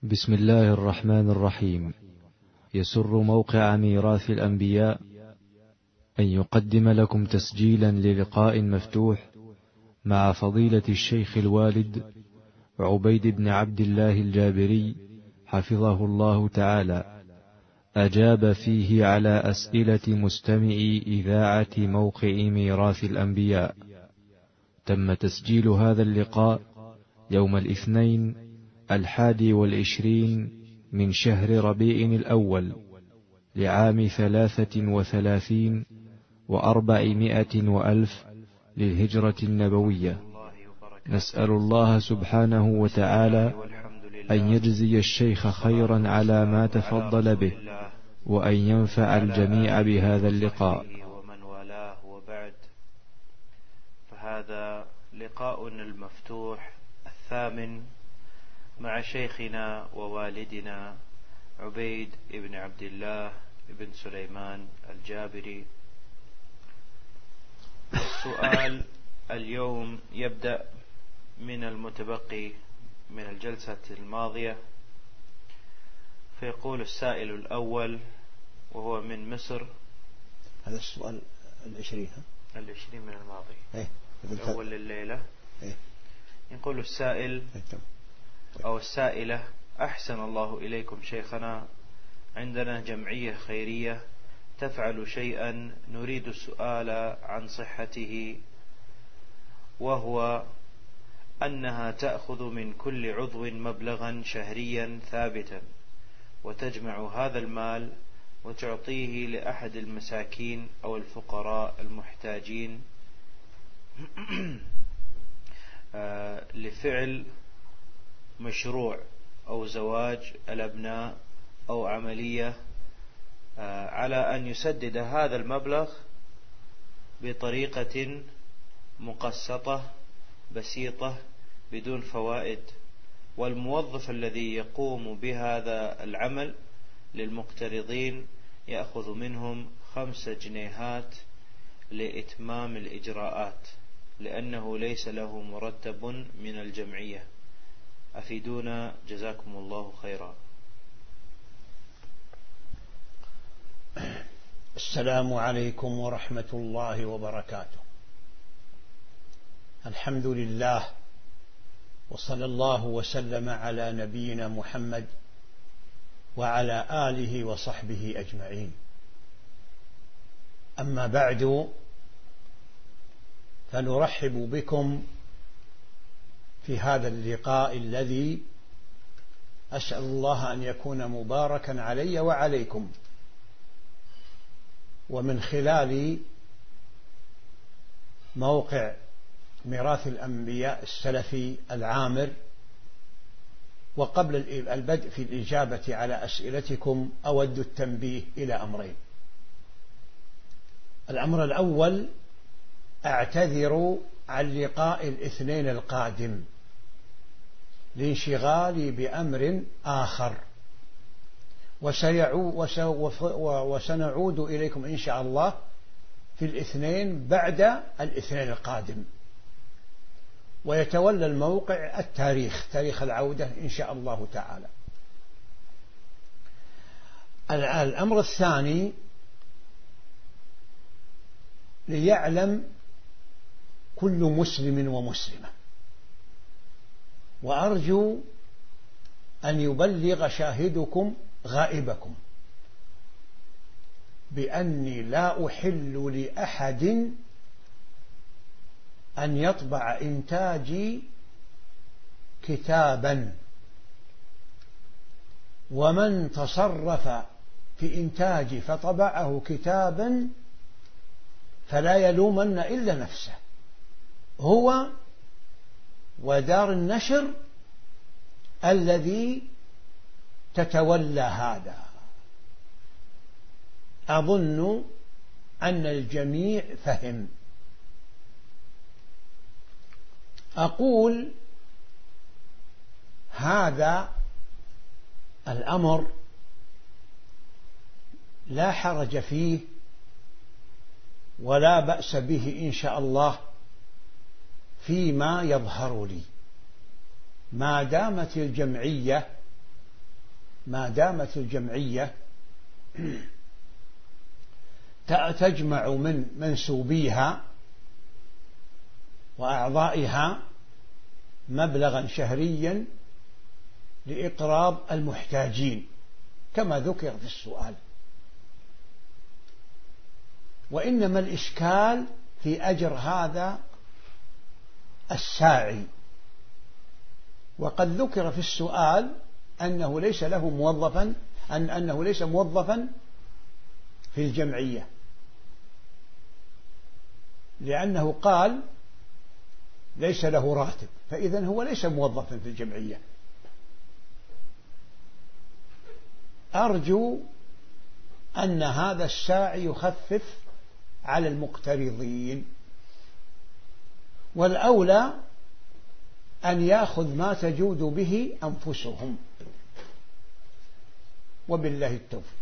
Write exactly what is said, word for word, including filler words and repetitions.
بسم الله الرحمن الرحيم. يسر موقع ميراث الأنبياء أن يقدم لكم تسجيلا للقاء مفتوح مع فضيلة الشيخ الوالد عبيد بن عبد الله الجابري حفظه الله تعالى، أجاب فيه على أسئلة مستمعي إذاعة موقع ميراث الأنبياء. تم تسجيل هذا اللقاء يوم الاثنين الحادي والعشرين من شهر ربيع الأول لعام ثلاثة وثلاثين وأربعمائة وألف للهجرة النبوية. نسأل الله سبحانه وتعالى أن يجزي الشيخ خيرا على ما تفضل به، وأن ينفع الجميع بهذا اللقاء. ومن والاه وبعد، فهذا لقاؤنا المفتوح الثامن مع شيخنا ووالدنا عبيد بن عبد الله بن سليمان الجابري. السؤال اليوم يبدأ من المتبقي من الجلسة الماضية، فيقول السائل الأول وهو من مصر. هذا السؤال العشرين ها؟ العشرين من الماضي، ايه الأول لليلة. ايه يقول السائل ايه أو السائلة: أحسن الله إليكم شيخنا، عندنا جمعية خيرية تفعل شيئا نريد السؤال عن صحته، وهو أنها تأخذ من كل عضو مبلغا شهريا ثابتا، وتجمع هذا المال وتعطيه لأحد المساكين أو الفقراء المحتاجين لفعل مشروع أو زواج الأبناء أو عملية، على أن يسدد هذا المبلغ بطريقة مقسطة بسيطة بدون فوائد، والموظف الذي يقوم بهذا العمل للمقترضين يأخذ منهم خمس جنيهات لإتمام الإجراءات، لأنه ليس له مرتب من الجمعية. أفيدونا جزاكم الله خيرا. السلام عليكم ورحمة الله وبركاته. الحمد لله، وصلى الله وسلم على نبينا محمد وعلى آله وصحبه أجمعين. أما بعد، فنرحب بكم في هذا اللقاء الذي أسأل الله أن يكون مباركا علي وعليكم، ومن خلال موقع ميراث الأنبياء السلفي العامر. وقبل البدء في الإجابة على أسئلتكم أود التنبيه إلى أمرين. الأمر الأول: أعتذر عن لقاء الاثنين القادم لانشغالي بأمر آخر، وسنعود إليكم إن شاء الله في الاثنين بعد الاثنين القادم، ويتولى الموقع التاريخ تاريخ العودة إن شاء الله تعالى. الأمر الثاني: ليعلم كل مسلم ومسلمة، وأرجو أن يبلغ شاهدكم غائبكم، بأني لا أحل لأحد أن يطبع إنتاجي كتابا، ومن تصرف في إنتاجي فطبعه كتابا فلا يلومن إلا نفسه، هو ودار النشر الذي تتولى هذا. أظن أن الجميع فهم. أقول هذا الأمر لا حرج فيه ولا بأس به إن شاء الله فيما يظهر لي، ما دامت الجمعية ما دامت الجمعية تجمع من منسوبيها وأعضائها مبلغا شهريا لإقراض المحتاجين كما ذكر في السؤال، وإنما الإشكال في أجر هذا الساعي، وقد ذكر في السؤال أنه ليس له موظفا أن أنه ليس موظفا في الجمعية، لأنه قال ليس له راتب، فإذن هو ليس موظفا في الجمعية. أرجو أن هذا الساعي يخفف على المقترضين، والأولى أن يأخذ ما تجود به أنفسهم، وبالله التوفيق.